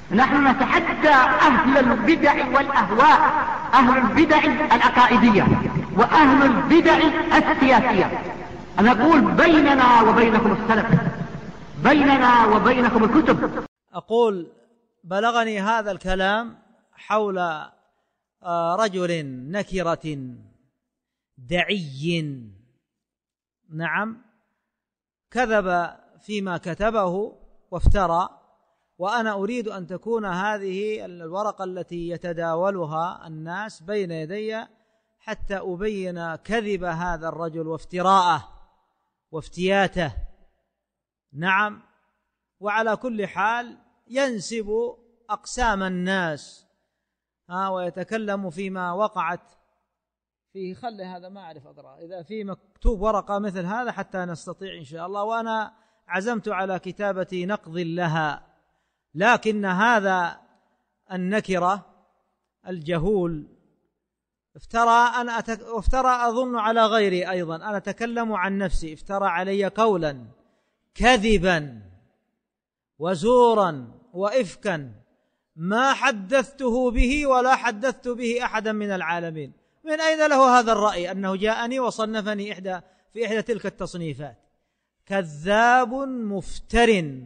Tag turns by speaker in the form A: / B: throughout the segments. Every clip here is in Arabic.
A: نحن نتحدى أهل البدع والأهواء، أهل البدع العقائدية وأهل البدع السياسية. نقول بيننا وبينكم السلف، بيننا وبينكم الكتب.
B: أقول بلغني هذا الكلام حول رجل نكرة دعي، نعم، كذب فيما كتبه وافترى، وأنا أريد أن تكون هذه الورقة التي يتداولها الناس بين يدي حتى أبين كذب هذا الرجل وافتراءه وافتياته. نعم. وعلى كل حال ينسب أقسام الناس ويتكلم فيما وقعت فيه. خلي هذا ما أعرف أقرأ، إذا في مكتوب ورقة مثل هذا حتى نستطيع إن شاء الله. وأنا عزمت على كتابة نقض لها، لكن هذا النكرة الجهول افترى أظن على غيري أيضا. أنا أتكلم عن نفسي، افترى علي قولا كذبا وزورا وإفكا ما حدثته به ولا حدثت به أحدا من العالمين. من أين له هذا الرأي أنه جاءني وصنفني في إحدى تلك التصنيفات؟ كذاب مفتر.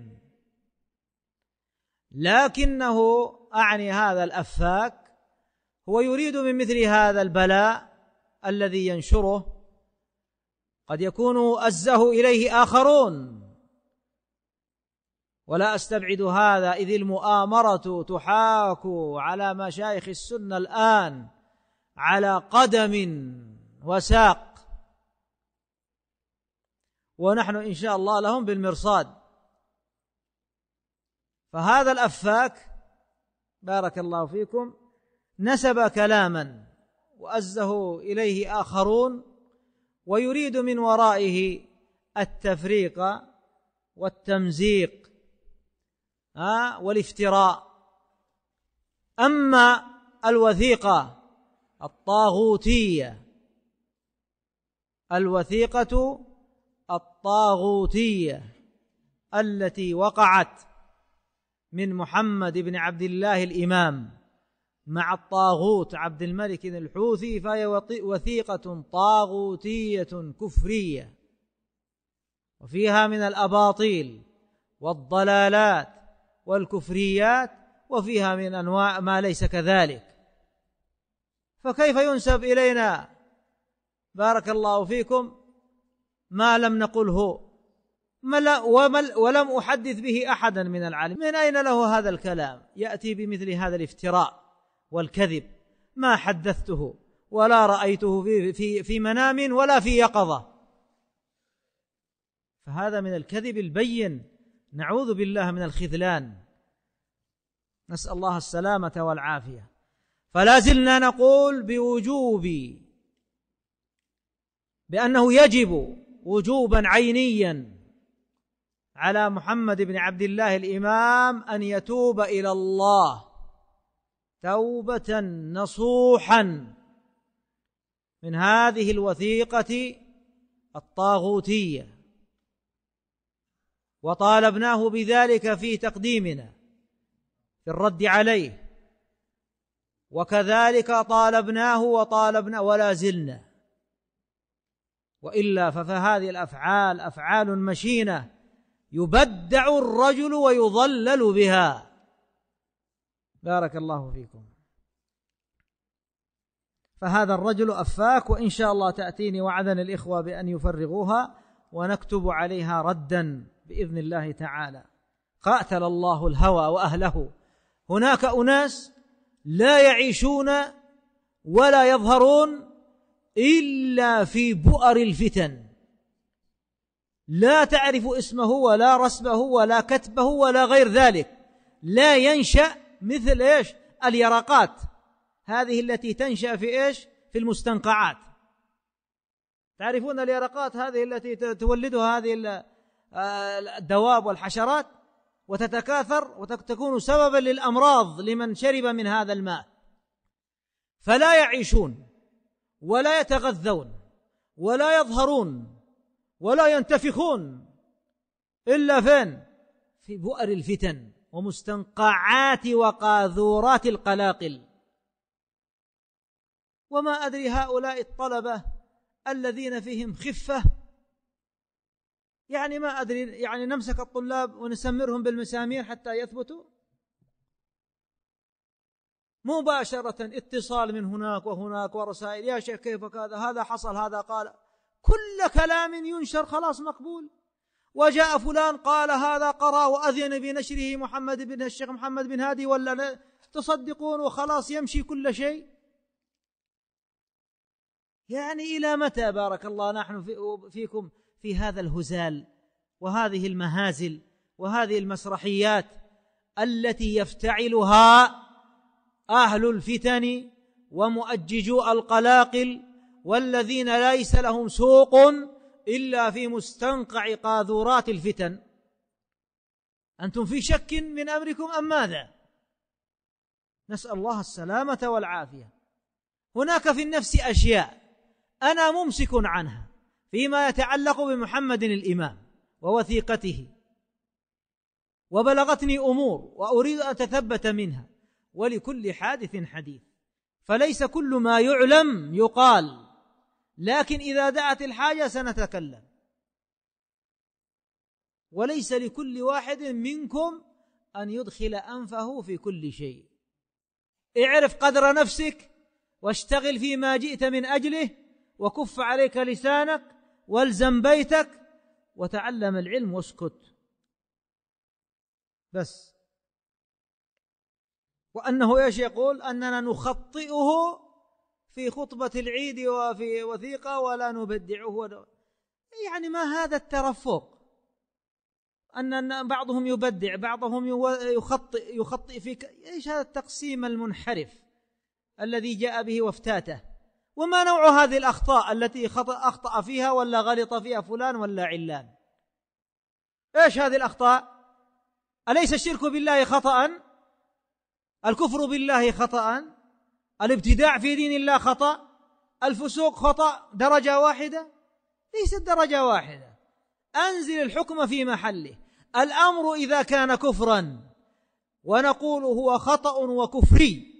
B: لكنه أعني هذا الأفاك هو يريد من مثل هذا البلاء الذي ينشره قد يكون أزه إليه آخرون، ولا أستبعد هذا، إذ المؤامرة تحاك على مشايخ السنة الآن على قدم وساق، ونحن إن شاء الله لهم بالمرصاد. فهذا الأفاك بارك الله فيكم نسب كلاما وأزه إليه آخرون، ويريد من ورائه التفريق والتمزيق والافتراء. أما الوثيقة الطاغوتية، الوثيقة الطاغوتية التي وقعت من محمد بن عبد الله الإمام مع الطاغوت عبد الملك الحوثي، فهي وثيقة طاغوتية كفرية، وفيها من الأباطيل والضلالات والكفريات، وفيها من أنواع ما ليس كذلك. فكيف ينسب إلينا بارك الله فيكم ما لم نقله ولم أحدث به أحدا من العالم؟ من أين له هذا الكلام؟ يأتي بمثل هذا الافتراء والكذب. ما حدثته ولا رأيته في منام ولا في يقظة. فهذا من الكذب البين، نعوذ بالله من الخذلان، نسأل الله السلامة والعافية. فلا زلنا نقول بأنه يجب وجوبا عينيا على محمد بن عبد الله الإمام أن يتوب إلى الله توبة نصوحا من هذه الوثيقة الطاغوتية، وطالبناه بذلك في تقديمنا في الرد عليه، وكذلك طالبناه ولا زلنا. وإلا فهذه الأفعال أفعال مشينة يبدع الرجل ويضلل بها. بارك الله فيكم. فهذا الرجل أفاك، وإن شاء الله تأتيني وعدنا الإخوة بأن يفرغوها ونكتب عليها ردا بإذن الله تعالى. قاتل الله الهوى وأهله. هناك أناس لا يعيشون ولا يظهرون إلا في بؤر الفتن، لا تعرف اسمه ولا رسمه ولا كتبه ولا غير ذلك. لا ينشأ مثل اليرقات هذه التي تنشأ في المستنقعات. تعرفون اليرقات هذه التي تولدها هذه الدواب والحشرات وتتكاثر وتكون سببا للأمراض لمن شرب من هذا الماء. فلا يعيشون ولا يتغذون ولا يظهرون ولا ينتفخون إلا فين؟ في بؤر الفتن ومستنقعات وقاذورات القلاقل. وما أدري هؤلاء الطلبة الذين فيهم خفة، يعني ما أدري، يعني نمسك الطلاب ونسمرهم بالمسامير حتى يثبتوا؟ مباشرة اتصال من هناك وهناك ورسائل، يا شيخ كيفك هذا حصل، هذا قال، كل كلام ينشر خلاص مقبول. وجاء فلان قال هذا قرأ وأذن بنشره محمد بن الشيخ محمد بن هادي، ولا تصدقون وخلاص يمشي كل شيء. يعني إلى متى بارك الله نحن فيكم في هذا الهزال وهذه المهازل وهذه المسرحيات التي يفتعلها أهل الفتن ومؤججو القلاقل، والذين ليس لهم سوق إلا في مستنقع قاذورات الفتن. أنتم في شك من أمركم أم ماذا؟ نسأل الله السلامة والعافية. هناك في النفس أشياء أنا ممسك عنها فيما يتعلق بمحمد الإمام ووثيقته، وبلغتني أمور وأريد أن أتثبت منها، ولكل حادث حديث، فليس كل ما يعلم يقال، لكن إذا دعت الحاجة سنتكلم. وليس لكل واحد منكم أن يدخل أنفه في كل شيء. اعرف قدر نفسك واشتغل فيما جئت من أجله، وكف عليك لسانك والزم بيتك وتعلم العلم واسكت بس. وأنه إيش يقول؟ أننا نخطئه في خطبة العيد وفي وثيقة ولا نبدعه. يعني ما هذا الترفق؟ أن بعضهم يبدع بعضهم يخطئ في إيش هذا التقسيم المنحرف الذي جاء به وافتاته؟ وما نوع هذه الأخطاء التي أخطأ فيها ولا غلط فيها فلان ولا علان؟ إيش هذه الأخطاء؟ أليس الشرك بالله خطأ؟ الكفر بالله خطأ؟ الابتداع في دين الله خطأ؟ الفسوق خطأ درجة واحدة؟ ليست درجة واحدة. أنزل الحكم في محله. الأمر إذا كان كفرا ونقول هو خطأ وكفري،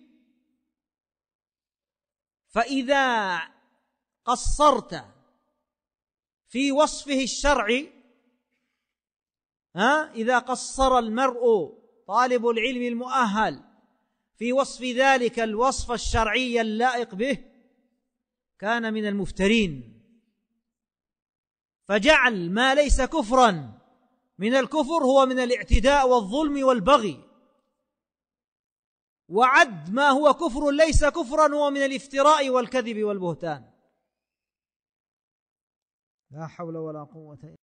B: فإذا قصرت في وصفه الشرعي، إذا قصر المرء طالب العلم المؤهل في وصف ذلك الوصف الشرعي اللائق به، كان من المفترين. فجعل ما ليس كفرا من الكفر هو من الاعتداء والظلم والبغي، وعد ما هو كفر ليس كفرا هو من الافتراء والكذب والبهتان. لا حول ولا قوة إلا بالله.